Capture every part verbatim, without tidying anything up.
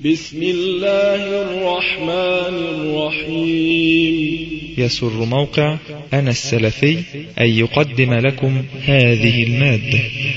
بسم الله الرحمن الرحيم. يسر موقع أنا السلفي أن يقدم لكم هذه المادة.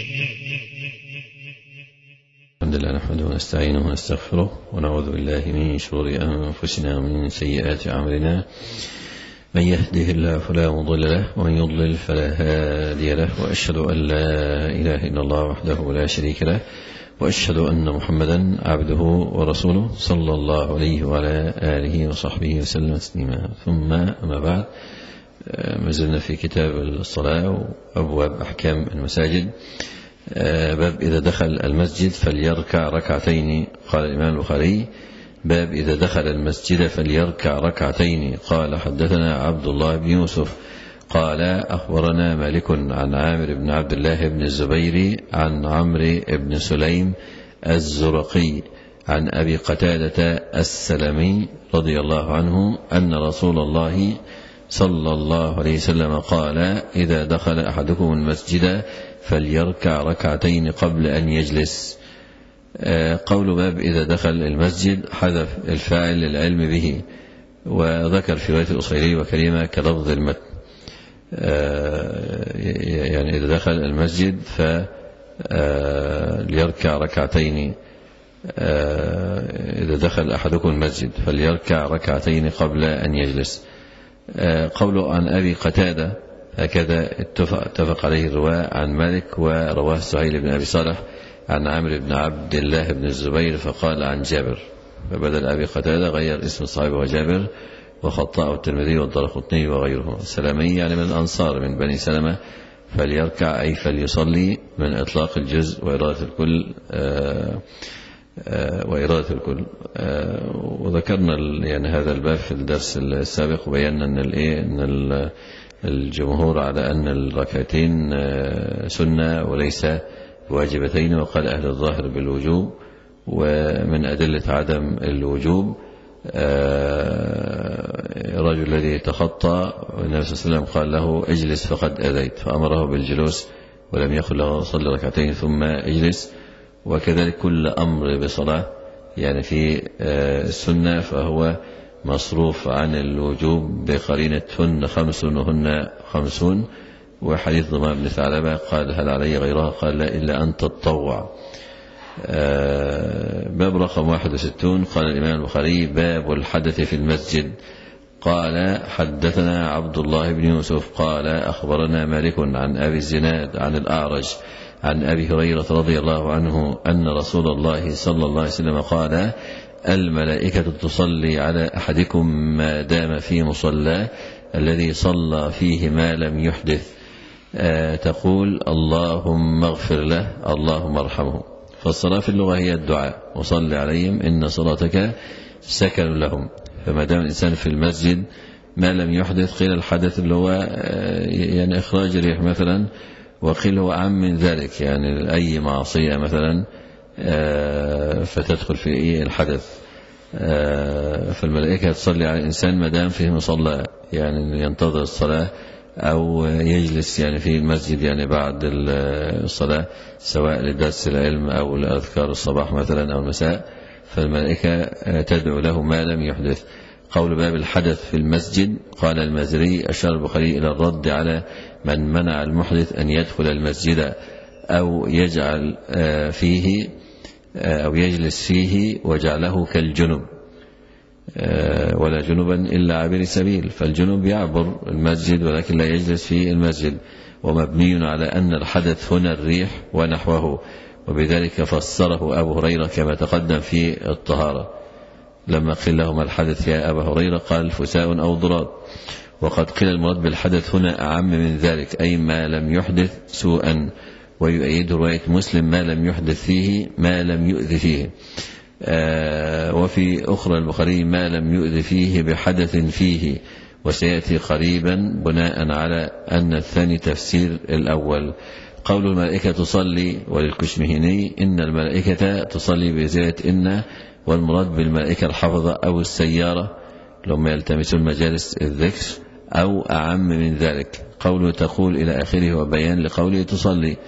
الحمد لله نحمده ونستعينه ونستغفره ونعوذ بالله من شرور أنفسنا ومن سيئات أعمالنا. من يهده الله فلا مضل له ومن يضلل فلا هادي له، وأشهد أن لا إله إلا الله وحده لا شريك له، وأشهد أن محمدا عبده ورسوله صلى الله عليه وعلى آله وصحبه وسلم تسليما. ثم أما بعد، ما زلنا في كتاب الصلاة وأبواب أحكام المساجد. باب إذا دخل المسجد فليركع ركعتين. قال الإمام البخاري: باب إذا دخل المسجد فليركع ركعتين. قال: حدثنا عبد الله بن يوسف قال: أخبرنا مالك عن عامر بن عبد الله بن الزبير عن عمرو بن سليم الزرقي عن أبي قتادة السلمي رضي الله عنه أن رسول الله صلى الله عليه وسلم قال: إذا دخل أحدكم المسجد فليركع ركعتين قبل أن يجلس. قول باب إذا دخل المسجد حذف الفاعل للعلم به، وذكر في رواية الأصيلي وكريمة كلفظ المتن، يعني إذا دخل المسجد فليركع ركعتين. إذا دخل أحدكم المسجد فليركع ركعتين قبل أن يجلس. قوله عن أبي قتادة هكذا اتفق عليه الرواة عن مالك، ورواه سهيل بن أبي صالح عن عامر بن عبد الله بن الزبير فقال عن جابر، فبدل أبي قتادة غير اسم الصحابي وجابر، وخطأه الترمذي والدارقطني وغيره. سلمي يعني من الأنصار من بني سلمة، فليركع أي فليصلي من إطلاق الجزء وإرادة الكل آآ آآ وإرادة الكل. وذكرنا يعني هذا الباب في الدرس السابق، وبينا أن الإيه أن الجمهور على أن الركعتين سنة وليس واجبتين، وقال أهل الظاهر بالوجوب. ومن أدلة عدم الوجوب الرجل الذي تخطى، النبي صلى الله عليه وسلم قال له: اجلس فقد أذيت، فأمره بالجلوس ولم يقل له صلي ركعتين ثم اجلس. وكذلك كل أمر بصلاة يعني في السنة فهو مصروف عن الوجوب بقرينة هن خمس وهن خمسون. وحديث ضمان بن ثعلبة قال: هل علي غيرها؟ قال: لا إلا أن تتطوع. باب رقم واحد وستون. قال الإمام البخاري: باب الحدث في المسجد. قال: حدثنا عبد الله بن يوسف قال: أخبرنا مالك عن أبي الزناد عن الأعرج عن أبي هريرة رضي الله عنه أن رسول الله صلى الله عليه وسلم قال: الملائكة تصلي على أحدكم ما دام في مصلاه الذي صلى فيه ما لم يحدث، تقول: اللهم اغفر له، اللهم ارحمه. فالصلاة في اللغة هي الدعاء، وصل عليهم إن صلاتك سكن لهم. فما دام الإنسان في المسجد ما لم يحدث، قيل الحدث اللي هو يعني إخراج الريح مثلا، وقيل هو أعم من ذلك، يعني أي معصية مثلا فتدخل في الحدث. فالملائكة تصلي على الإنسان ما دام فيه مصلى، يعني ينتظر الصلاة أو يجلس يعني في المسجد يعني بعد الصلاة، سواء لدرس العلم أو لأذكار الصباح مثلا أو المساء، فالملائكة تدعو له ما لم يحدث. قول باب الحدث في المسجد. قال المازري: أشار البخاري إلى الرد على من منع المحدث أن يدخل المسجد أو يجعل فيه أو يجلس فيه وجعله كالجنب، ولا جنبا إلا عابر سبيل. فالجنب يعبر المسجد ولكن لا يجلس في المسجد، ومبني على أن الحدث هنا الريح ونحوه، وبذلك فسره أبو هريرة كما تقدم في الطهارة. لما قيل لهم الحدث يا أبا هريرة قال: فساء أو ضراد. وقد قيل المراد بالحدث هنا أعم من ذلك، أي ما لم يحدث سوءا. ويؤيد رواية مسلم: ما لم يحدث فيه ما لم يؤذ فيه. آه وفي أخرى البخاري: ما لم يؤذ فيه بحدث فيه. وسيأتي قريبا بناء على أن الثاني تفسير الأول. قول الملائكة تصلي، وللكشمهني: إن الملائكة تصلي بزيادة إن، والمراد بالملائكة الحفظة أو السيارة لما يلتمسون مجالس الذكر، أو أعم من ذلك. قوله تقول إلى آخره وبيان لقوله تصلي.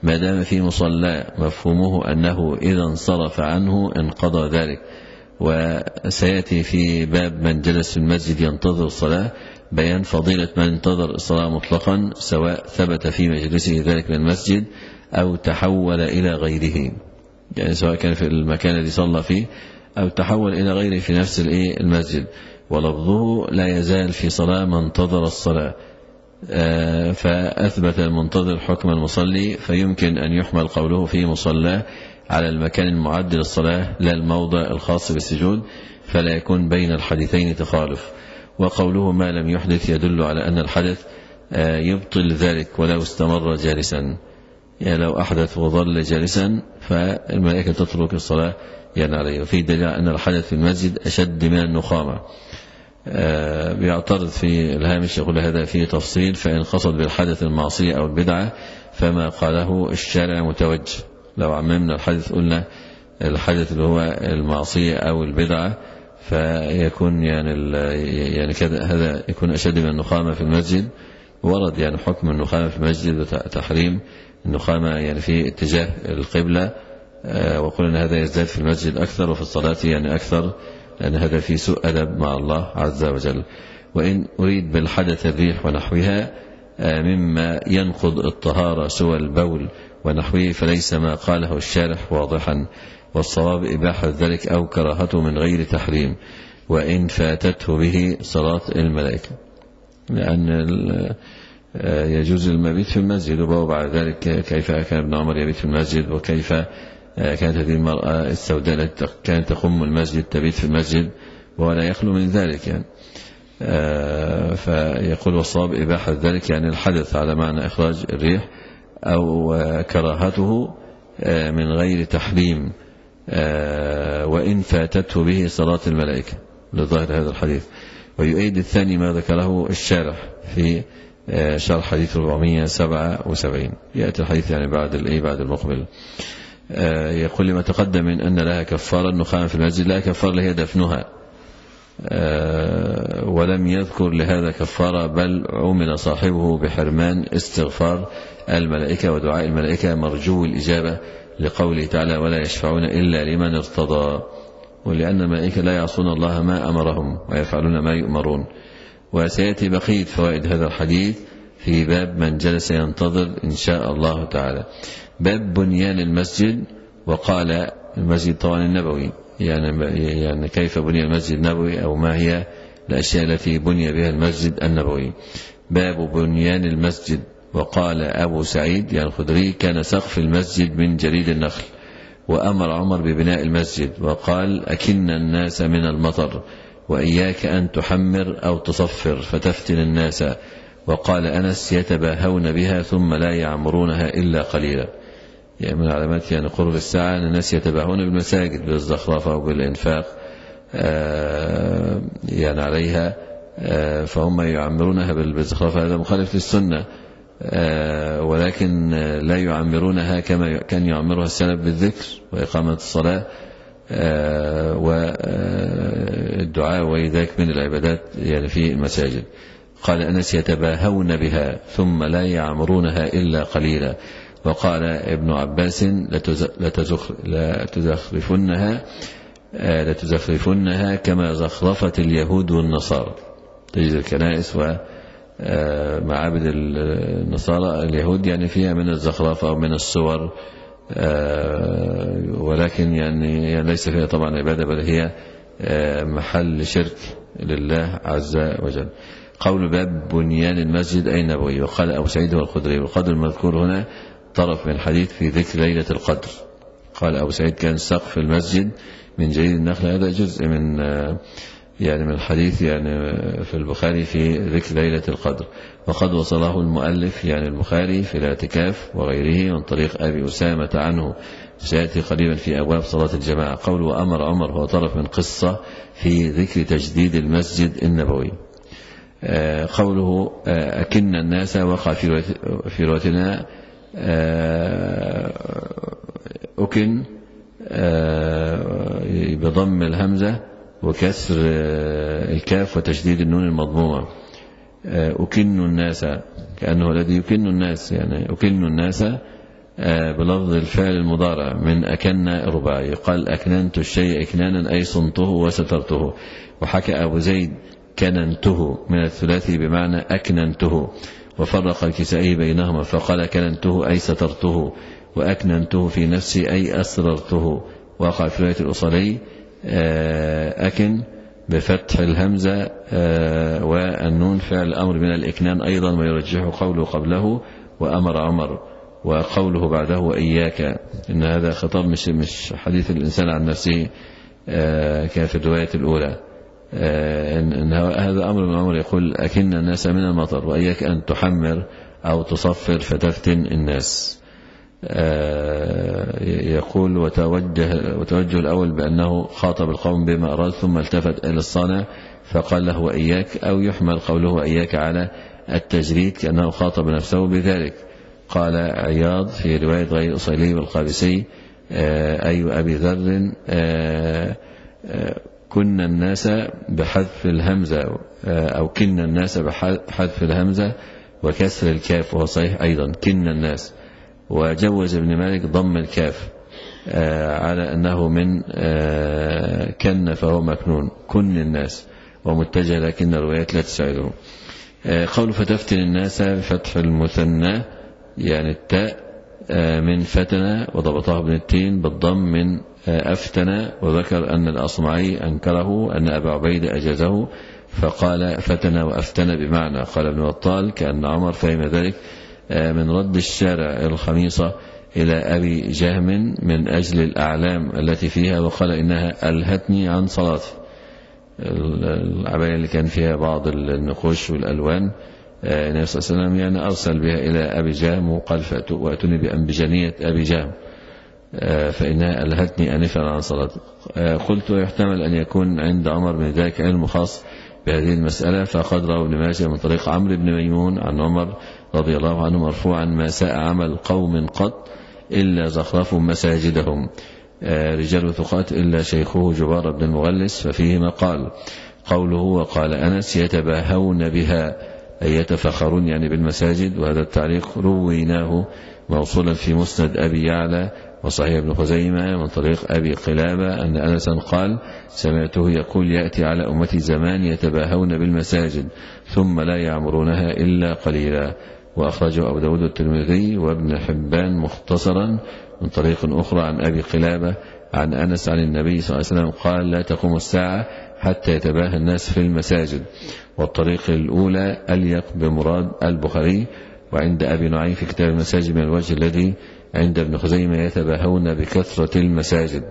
ما دام في مصلى مفهومه أنه إذا انصرف عنه انقضى ذلك. وسيأتي في باب من جلس في المسجد ينتظر الصلاة بيان فضيلة من انتظر الصلاة مطلقا، سواء ثبت في مجلسه ذلك من المسجد أو تحول إلى غيره، يعني سواء كان في المكان الذي صلى فيه أو تحول إلى غيره في نفس المسجد. ولفظه لا يزال في صلاة من انتظر الصلاة، فأثبت المنتظر حكم المصلي، فيمكن أن يحمل قوله في مصلى على المكان المعد للصلاة لا الموضع الخاص بالسجود، فلا يكون بين الحديثين تخالف. وقوله ما لم يحدث يدل على أن الحدث يبطل ذلك ولو استمر جالسا، يعني لو أحدث وظل جالسا فالملائكة تترك الصلاة يعني عليه. وفي دليل أن الحدث في المسجد أشد من النخامة. آه بيعترض في الهامش يقول هذا فيه تفصيل، فإن قصد بالحدث المعصية أو البدعة فما قاله الشارع متوجه. لو عممنا الحدث قلنا الحدث اللي هو المعصية أو البدعة فيكون يعني يعني كذا، هذا يكون أشد من النخامة في المسجد. ورد يعني حكم النخامة في المسجد وتحريم النخامة يعني في اتجاه القبلة، آه وقلنا هذا يزداد في المسجد أكثر وفي الصلاة يعني أكثر، لأن هذا في سوء أدب مع الله عز وجل. وإن أريد بالحدث الريح ونحوها مما ينقض الطهارة سوى البول ونحوه فليس ما قاله الشارح واضحا، والصواب إباحة ذلك أو كراهته من غير تحريم، وإن فاتته به صلاة الملائكة، لأن يجوز المبيت في المسجد. وبعد ذلك كيف كان ابن عمر يبيت في المسجد، وكيف كانت هذه المرأة السوداء التي كانت تقوم المسجد تبيت في المسجد ولا يخلو من ذلك يعني. فيقول والصواب إباحة ذلك يعني الحدث على معنى إخراج الريح أو كراهته من غير تحريم، وإن فاتته به صلاة الملائكة لظاهر هذا الحديث. ويؤيد الثاني ما ذكره الشارح في شرح حديث أربعمائة وسبعة وسبعين، يأتي الحديث يعني بعد الإيه بعد المقبل. يقول لما تقدم من أن لها كفارة النخامة في المسجد، لا كفارة لهي دفنها، ولم يذكر لهذا كفارة، بل عمل صاحبه بحرمان استغفار الملائكة ودعاء الملائكة مرجو الإجابة، لقوله تعالى ولا يشفعون إلا لمن ارتضى، ولأن الملائكة لا يعصون الله ما أمرهم ويفعلون ما يؤمرون. وسيأتي بقية فوائد هذا الحديث في باب من جلس ينتظر إن شاء الله تعالى. باب بنيان المسجد، وقال المسجد طبعا النبوي، يعني, يعني كيف بني المسجد النبوي أو ما هي الأشياء التي بني بها المسجد النبوي. باب بنيان المسجد، وقال أبو سعيد يعني الخدري كان سقف المسجد من جريد النخل، وأمر عمر ببناء المسجد وقال أكن الناس من المطر، وإياك أن تحمر أو تصفر فتفتن الناس. وقال أنس يتباهون بها ثم لا يعمرونها إلا قليلا، يعني من علامات يعني قرب الساعة أن الناس يتباهون بالمساجد بالزخرفة وبالإنفاق آه يعني عليها، آه فهم يعمرونها بالزخرفة، هذا مخالف للسنة، آه ولكن لا يعمرونها كما كان يعمرها السلف بالذكر وإقامة الصلاة آه والدعاء وذلك من العبادات يعني في المساجد. قال أنس يتباهون بها ثم لا يعمرونها إلا قليلا. وقال ابن عباس لتزخرفنها لتزخرفنها كما زخرفت اليهود والنصارى. تجد الكنائس ومعابد النصارى اليهود يعني فيها من الزخرفة أو من الصور، ولكن يعني ليس فيها طبعا عبادة، بل هي محل شرك لله عز وجل. قول باب بنيان المسجد أي نبوي. وقال أبو سعيد والخدري والقدر المذكور هنا طرف من حديث في ذكر ليلة القدر. قال أبو سعيد كان سقف المسجد من جريد النخل، هذا جزء من يعني من الحديث يعني في البخاري في ذكر ليلة القدر. وقد وصله المؤلف يعني البخاري في الاعتكاف وغيره من طريق أبي أسامة عنه، سيأتي قريبا في أبواب صلاة الجماعة. قول وأمر عمر هو طرف من قصة في ذكر تجديد المسجد النبوي. قوله أكن الناس وقع في روايتنا أكن بضم الهمزة وكسر الكاف وتشديد النون المضمومة. أكن الناس كأنه الذي يكن الناس، يعني أكن الناس بلفظ الفعل المضارع من أكن رباعي، قال أكننت الشيء إكنانا أي صنته وسترته. وحكى أبو زيد كننته من الثلاثي بمعنى أكننته، وفرق الكسائي بينهما فقال كننته أي سترته، وأكننته في نفسي أي أسررته. وقع في رواية الأصلي أكن بفتح الهمزة والنون فعل أمر من الإكنان أيضا، ويرجح قوله قبله وأمر عمر، وقوله بعده وإياك، إن هذا خطاب مش مش حديث الإنسان عن نفسه كان في الرواية الأولى. إن هذا أمر من عمر يقول أكن الناس من المطر، وإياك أن تحمر أو تصفر فتفتن الناس. يقول وتوجه, وتوجه الأول بأنه خاطب القوم بما أراد ثم التفت إلى الصانع فقال له وإياك، أو يحمل قوله وإياك على التجريد كأنه خاطب نفسه بذلك. قال عياض في رواية غير الأصيلي والقابسي أي أبي ذر كنا الناس بحذف الهمزة، أو كنا الناس بحذف الهمزة وكسر الكاف، وهو صحيح أيضا كنا الناس. وجوز ابن مالك ضم الكاف على أنه من كن فهو مكنون كن الناس ومتجه، لكن الروايات لا تساعده. قول فتفتن الناس بفتح المثنى يعني التاء من فتنة، وضبطه ابن التين بالضم من أفتن، وذكر أن الأصمعي أنكره أن أبا عبيد أجازه فقال فتن وأفتن بمعنى. قال ابن بطال كأن عمر فهم ذلك من رد الشارع الخميصة إلى أبي جهم من أجل الأعلام التي فيها، وقال إنها ألهتني عن صلاتي. العباية اللي كان فيها بعض النقوش والألوان النبي صلى الله عليه وسلم يعني أرسل بها إلى أبي جهم وقال وأتوني بأنبجانية أبي جهم فإنها ألهتني أنفا عن صلاتي. قلت يحتمل أن يكون عند عمر من ذلك علم خاص بهذه المسألة، فقد روى ابن ماجه من طريق عمرو بن ميمون عن عمر رضي الله عنه مرفوعا ما ساء عمل قوم قط إلا زخرفوا مساجدهم رجال ثقات إلا شيخه جبار بن المغلس، ففيه قال قوله وقال أنس يتباهون بها أي يتفخرون يعني بالمساجد. وهذا التعليق رويناه موصولا في مسند أبي يعلى وصحيح ابن خزيمة من طريق أبي قلابة أن أنسا قال سمعته يقول يأتي على أمتي زمان يتباهون بالمساجد ثم لا يعمرونها إلا قليلا. وأخرجه أبو داود الترمذي وابن حبان مختصرا من طريق أخرى عن أبي قلابة عن أنس عن النبي صلى الله عليه وسلم قال لا تقوم الساعة حتى يتباهى الناس في المساجد. والطريق الأولى أليق بمراد البخاري. وعند أبي نعيم في كتاب المساجد من الوجه الذي عند ابن خزيمة يتباهون بكثرة المساجد،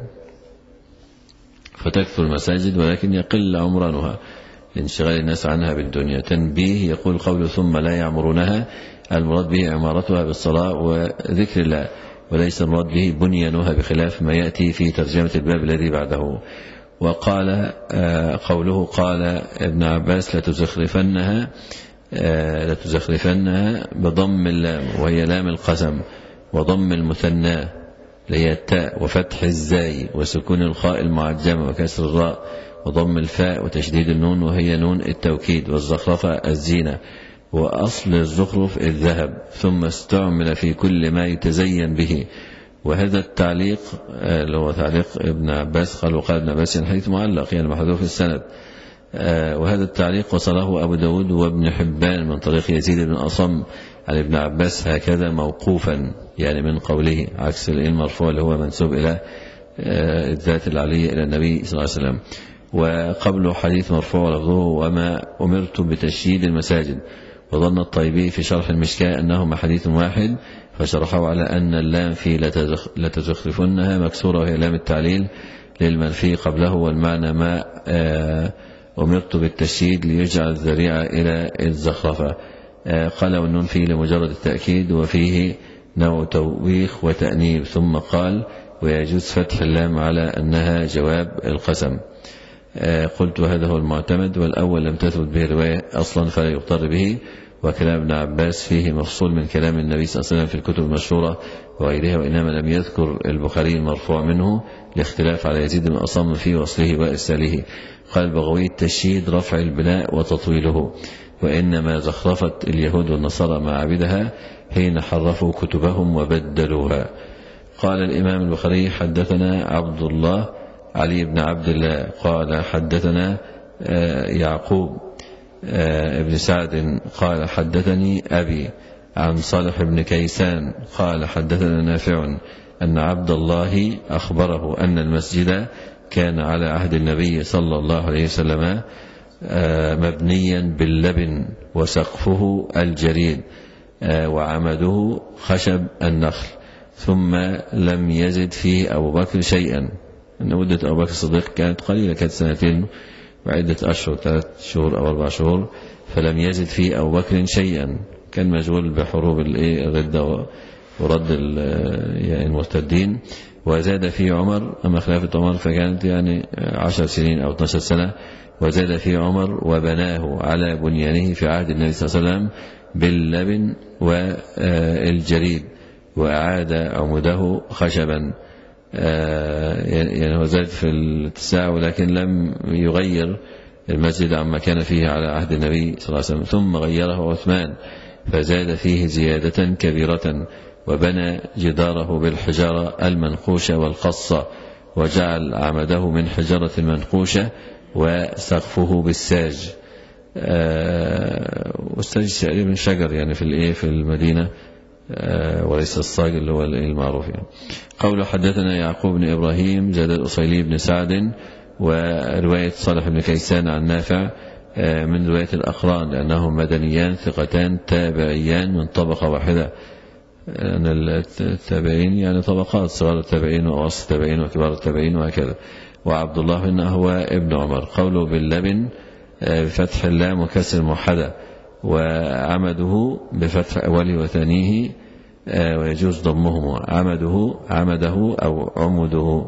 فتكثر المساجد ولكن يقل عمرانها لانشغال الناس عنها بالدنيا. تنبيه يقول قول ثم لا يعمرونها المراد به عمارتها بالصلاة وذكر الله، وليس المراد به بنيانها بخلاف ما يأتي في ترجمة الباب الذي بعده. وقال قوله قال ابن عباس لتزخرفنها لتزخرفنها بضم اللام وهي لام القسم، وضم المثنى لهي التاء وفتح الزاي وسكون الخاء المعجمة وكسر الراء وضم الفاء وتشديد النون وهي نون التوكيد. والزخرفة الزينة، وأصل الزخرف الذهب، ثم استعمل في كل ما يتزين به. وهذا التعليق اللي هو تعليق ابن عباس قال وقال ابن عباس الحديث معلق يعني محذوف السند. وهذا التعليق وصله أبو داود وابن حبان من طريق يزيد بن أصم عن ابن عباس هكذا موقوفا يعني من قوله، عكس المرفوع اللي هو منسوب إلى الذات العلية إلى النبي صلى الله عليه وسلم. وقبله حديث مرفوع لفظه وما أمرت بتشييد المساجد. وظن الطيبي في شرح المشكاة أنهما حديث واحد فشرحه على أن اللام في لتزخرفنها مكسورة وهي لام التعليل للمنفي قبله، والمعنى ما أمرت بالتشييد ليجعل الذريعة إلى الزخرفة. قال والنون فيه لمجرد التأكيد وفيه نوع توبيخ وتأنيب. ثم قال ويجوز فتح اللام على أنها جواب القسم. قلت هذا هو المعتمد، والأول لم تثبت به رواية أصلا فلا يضطر به. وكلام ابن عباس فيه مفصول من كلام النبي صلى الله عليه وسلم في الكتب المشهورة وغيرها، وإنما لم يذكر البخاري المرفوع منه لاختلاف على يزيد بن أصم في وصله وإرساله. قال البغوي التشييد رفع البناء وتطويله، وإنما زخرفت اليهود والنصارى معابدها حين حرفوا كتبهم وبدلوها. قال الإمام البخاري حدثنا عبد الله علي بن عبد الله قال حدثنا يعقوب ابن سعد قال حدثني أبي عن صالح بن كيسان قال حدثنا نافع أن عبد الله أخبره أن المسجد كان على عهد النبي صلى الله عليه وسلم مبنيا باللبن وسقفه الجريد وعمده خشب النخل ثم لم يزد فيه أبو بكر شيئا. أن مدة أبو بكر الصديق كانت قليلة، كانت سنتين وعدة أشهر، ثلاث شهور أو أربع شهور، فلم يزد فيه أبو بكر شيئا، كان مشغول بحروب الردة ورد المرتدين. وزاد فيه عمر، أما خلافة عمر فكانت يعني عشر سنين أو اثناشر سنة. وزاد فيه عمر وبناه على بنيانه في عهد النبي صلى الله عليه وسلم باللبن والجريد وأعاد عمده خشبا. يعني هو زاد في الاتساع ولكن لم يغير المسجد عما كان فيه على عهد النبي صلى الله عليه وسلم. ثم غيره عثمان فزاد فيه زيادة كبيرة وبنى جداره بالحجارة المنقوشة والقصة وجعل عمده من حجارة منقوشة وسقفه بالساج. والساج تقريبا شجر يعني في الايه في المدينة وليس الصاج اللي هو المعروف يعني. قول حدثنا يعقوب بن إبراهيم زاد الأصيلي بن سعد ورواية صالح بن كيسان عن نافع من رواية الأقران لأنهم مدنيان ثقتان تابعيان من طبقة واحدة. أن التابعين يعني طبقات، صغار التابعين وأوسط التابعين وكبار التابعين وهكذا. وعبد الله بن هو ابن عمر. قوله باللبن بفتح اللام وكسر موحدة وعمده بفتح أوله وثانيه ويجوز ضمهما عمده عمده أو عمده.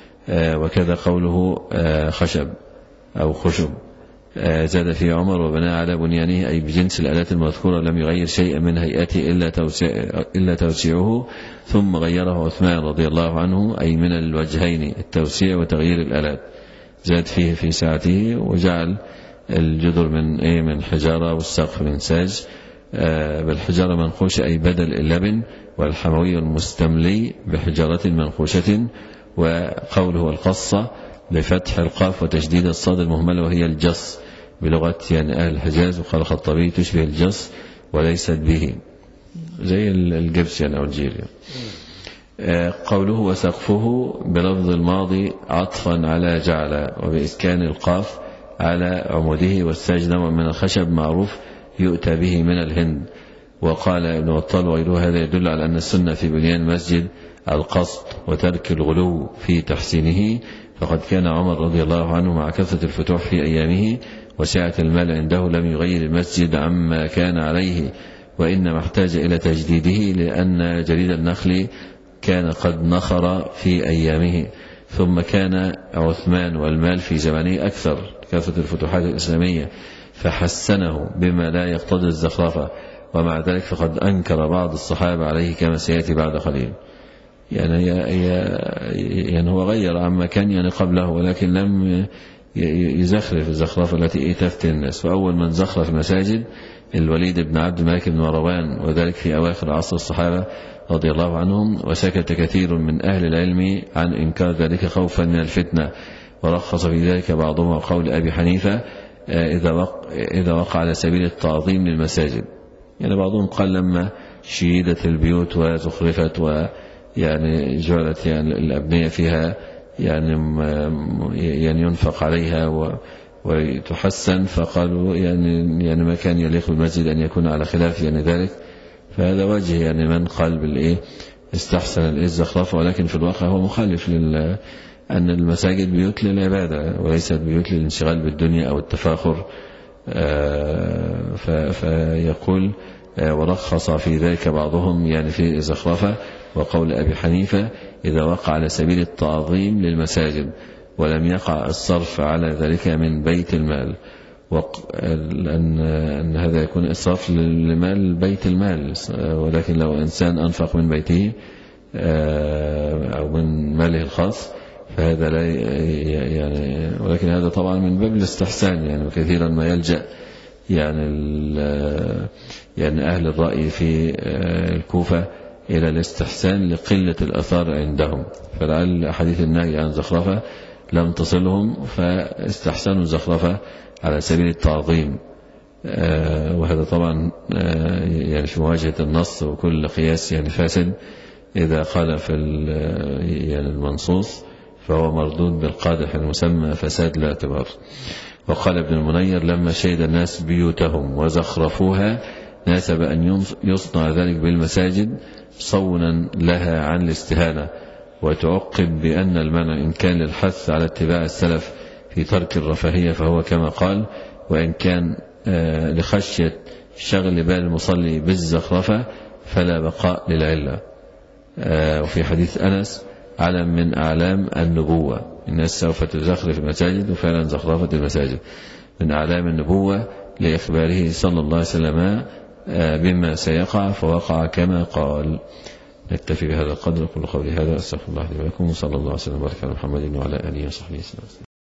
وكذا قوله خشب أو خشب. زاد فيه عمر وبنى على بنيانه أي بجنس الآلات المذكورة لم يغير شيئا من هيئته إلا توسيع إلا توسيعه. ثم غيره عثمان رضي الله عنه أي من الوجهين التوسيع وتغيير الآلات. زاد فيه في ساعته وجعل الجدر من إيه من حجارة والسقف من ساج بالحجارة منقوشة أي بدل اللبن والحموي المستملي بحجارة منقوشة. وقوله القصة بفتح القاف وتشديد الصاد المهملة وهي الجص بلغة يعني أهل الحجاز. وقال الخطابي تشبه الجص وليست به زي الجبس يعني أو الجير يعني. قوله وسقفه بلفظ الماضي عطفا على جعل وبإسكان القاف على عموده والساج نوع من الخشب معروف يؤتى به من الهند. وقال ابن بطال وغيره هذا يدل على أن السنة في بنيان المسجد القصد وترك الغلو في تحسينه. فقد كان عمر رضي الله عنه مع كثرة الفتوح في أيامه وسعة المال عنده لم يغير المسجد عما كان عليه وإنما احتاج إلى تجديده لأن جريد النخل كان قد نخر في أيامه. ثم كان عثمان والمال في زمانه أكثر كثرة الفتوحات الإسلامية فحسنه بما لا يقتضي الزخرفة. ومع ذلك فقد أنكر بعض الصحابة عليه كما سيأتي بعد قليل. يعني, يعني هو غير عما كان يعني قبله ولكن لم يزخرف الزخرفة التي تفتن الناس. وأول من زخرف المساجد الوليد بن عبد الملك بن مروان وذلك في أواخر عصر الصحابة رضي الله عنهم. وسكت كثير من أهل العلم عن إنكار ذلك خوفا من الفتنة. ورخص في ذلك بعضهم قول أبي حنيفة إذا وقع, إذا وقع على سبيل التعظيم للمساجد. يعني بعضهم قال لما شيدت البيوت وزخرفت ويعني جعلت يعني الأبنية فيها يعني يعني ينفق عليها وتحسن فقالوا يعني يعني ما كان يليق بالمسجد أن يكون على خلاف يعني ذلك. فهذا وجه يعني من قال بالإيه استحسن الزخرفة ولكن في الواقع هو مخالف لل أن المساجد بيوت للعبادة وليست بيوت للانشغال بالدنيا أو التفاخر. فيقول ورخص في ذلك بعضهم يعني في زخرفة. وقول أبي حنيفة إذا وقع على سبيل التعظيم للمساجد ولم يقع الصرف على ذلك من بيت المال. أن, أن هذا يكون إصراف لمال بيت المال. ولكن لو إنسان أنفق من بيته أو من ماله الخاص فهذا لا يعني ولكن هذا طبعا من باب الاستحسان يعني. وكثيرا ما يلجأ يعني يعني أهل الرأي في الكوفة إلى الاستحسان لقلة الأثار عندهم، فلعل حديث النهي عن زخرفة لم تصلهم فاستحسنوا الزخرفة على سبيل التعظيم. وهذا طبعا يعني في مواجهة النص، وكل قياس يعني فاسد إذا خالف يعني المنصوص فهو مردود بالقادح المسمى فساد لا اعتبار. وقال ابن المنير لما شهد الناس بيوتهم وزخرفوها ناسب أن يصنع ذلك بالمساجد صونا لها عن الاستهانة. وتعقب بأن المنع إن كان للحث على اتباع السلف في ترك الرفاهية فهو كما قال، وإن كان لخشية شغل بال المصلي بالزخرفة فلا بقاء للعلة. وفي حديث أنس علم من أعلام النبوة، الناس سوف تزخرف المساجد، وفعلا زخرفت المساجد من أعلام النبوة لإخباره صلى الله عليه وسلم بما سيقع فوقع كما قال. نكتفي بهذا القدر. كل قولي هذا أستغفر الله لي ولكم، وصلى الله عليه وسلم وبارك على محمد وعلى آله وصحبه وسلم.